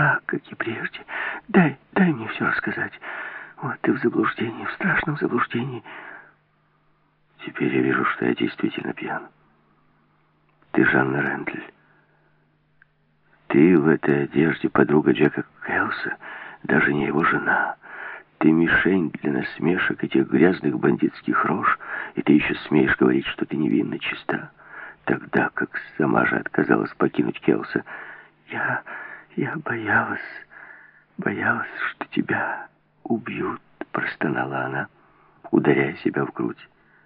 так, как и прежде. Дай мне все рассказать. Вот ты в заблуждении, в страшном заблуждении. Теперь я вижу, что я действительно пьян. Ты Жанна Рендль. Ты в этой одежде подруга Джека Келса, даже не его жена. Ты мишень для насмешек этих грязных бандитских рож, и ты еще смеешь говорить, что ты невинно чиста, тогда как сама же отказалась покинуть Келса. Я боялась, что тебя убьют, простонала она, ударяя себя в грудь.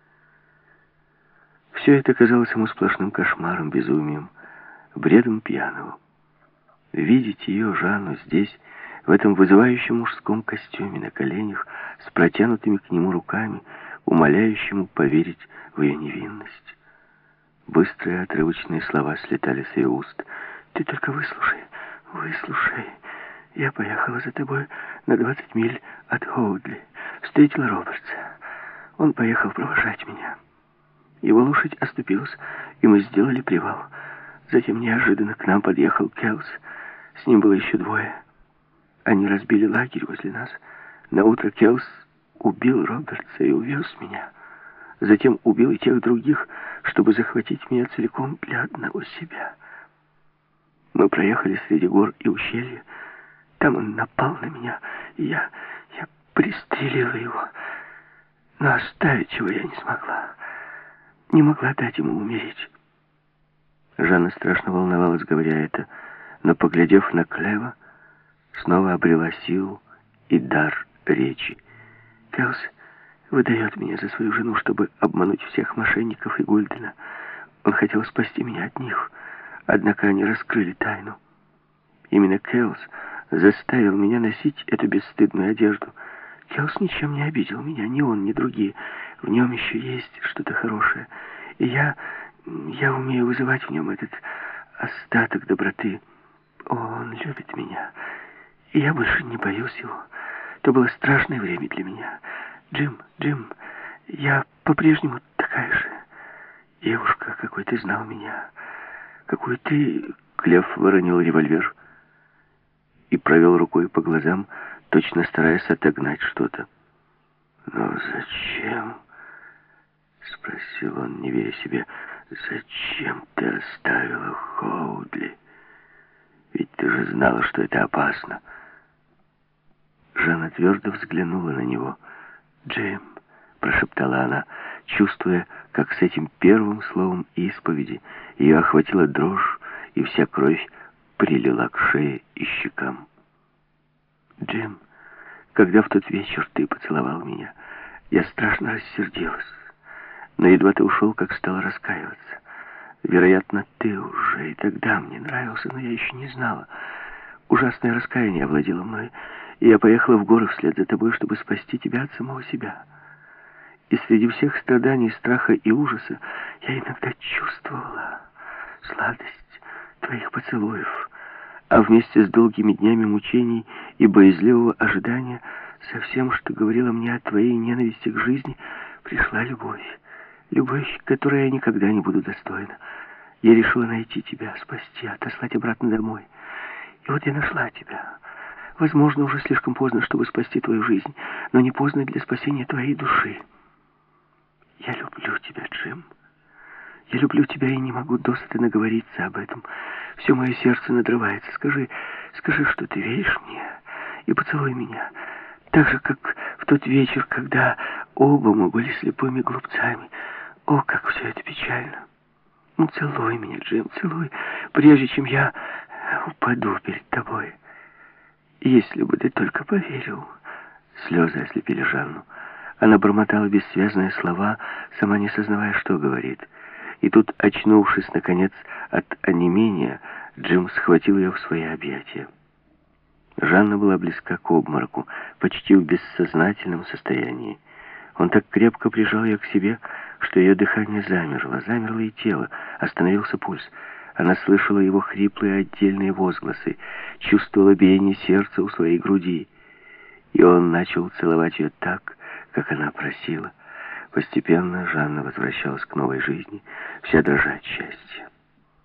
Все это казалось ему сплошным кошмаром, безумием, бредом пьяного. Видеть ее, Жанну, здесь, в этом вызывающем мужском костюме, на коленях, с протянутыми к нему руками, умоляющему поверить в ее невинность. Быстрые отрывочные слова слетали с ее уст. Ты только выслушай. Я поехала за тобой на 20 миль от Хоудли. Встретила Робертса. Он поехал провожать меня. Его лошадь оступилась, и мы сделали привал. Затем неожиданно к нам подъехал Келс. С ним было еще двое. Они разбили лагерь возле нас. Наутро Келс убил Робертса и увез меня. Затем убил и тех других, чтобы захватить меня целиком для одного себя. Мы проехали среди гор и ущелья. Там он напал на меня, и я пристрелила его. Но оставить его я не смогла. Не могла дать ему умереть. Жанна страшно волновалась, говоря это, но, поглядев на Клева, снова обрела силу и дар речи. Келс выдает меня за свою жену, чтобы обмануть всех мошенников и Гульдена. Он хотел спасти меня от них, однако они раскрыли тайну. Именно Келс заставил меня носить эту бесстыдную одежду. Келс ничем не обидел меня, ни он, ни другие. В нем еще есть что-то хорошее. И я умею вызывать в нем этот остаток доброты. О, он любит меня. И я больше не боюсь его. То было страшное время для меня. Джим, я по-прежнему такая же девушка, какой ты знал меня. Какой ты... Клев выронил револьвер и провел рукой по глазам, точно стараясь отогнать что-то. «Но зачем?» — спросил он, не веря себе. «Зачем ты оставила Хоудли? Ведь ты же знала, что это опасно». Жанна твердо взглянула на него. «Джим», — прошептала она, чувствуя, как с этим первым словом исповеди ее охватила дрожь, и вся кровь прилила к шее и щекам. «Джим, когда в тот вечер ты поцеловал меня, я страшно рассердилась. Но едва ты ушел, как стала раскаиваться. Вероятно, ты уже и тогда мне нравился, но я еще не знала. Ужасное раскаяние овладело мной, и я поехала в горы вслед за тобой, чтобы спасти тебя от самого себя. И среди всех страданий, страха и ужаса я иногда чувствовала сладость твоих поцелуев, а вместе с долгими днями мучений и боязливого ожидания со всем, что говорило мне о твоей ненависти к жизни, пришла любовь. Любовь, которой я никогда не буду достойна. Я решила найти тебя, спасти, отослать обратно домой. И вот я нашла тебя. Возможно, уже слишком поздно, чтобы спасти твою жизнь, но не поздно для спасения твоей души. Я люблю тебя, Джим. Я люблю тебя и не могу досыта наговориться об этом. Все мое сердце надрывается. Скажи, что ты веришь мне, и поцелуй меня. Так же, как в тот вечер, когда оба мы были слепыми глупцами. О, как все это печально. Ну, целуй меня, Джим, целуй, прежде чем я упаду перед тобой. Если бы ты только поверил. Слезы ослепили Жанну. Она бормотала бессвязные слова, сама не сознавая, что говорит. И тут, очнувшись, наконец, от онемения, Джим схватил ее в свои объятия. Жанна была близка к обмороку, почти в бессознательном состоянии. Он так крепко прижал ее к себе, что ее дыхание замерло и тело, остановился пульс. Она слышала его хриплые отдельные возгласы, чувствовала биение сердца у своей груди. И он начал целовать ее так, как она просила. Постепенно Жанна возвращалась к новой жизни, вся дрожа от счастья.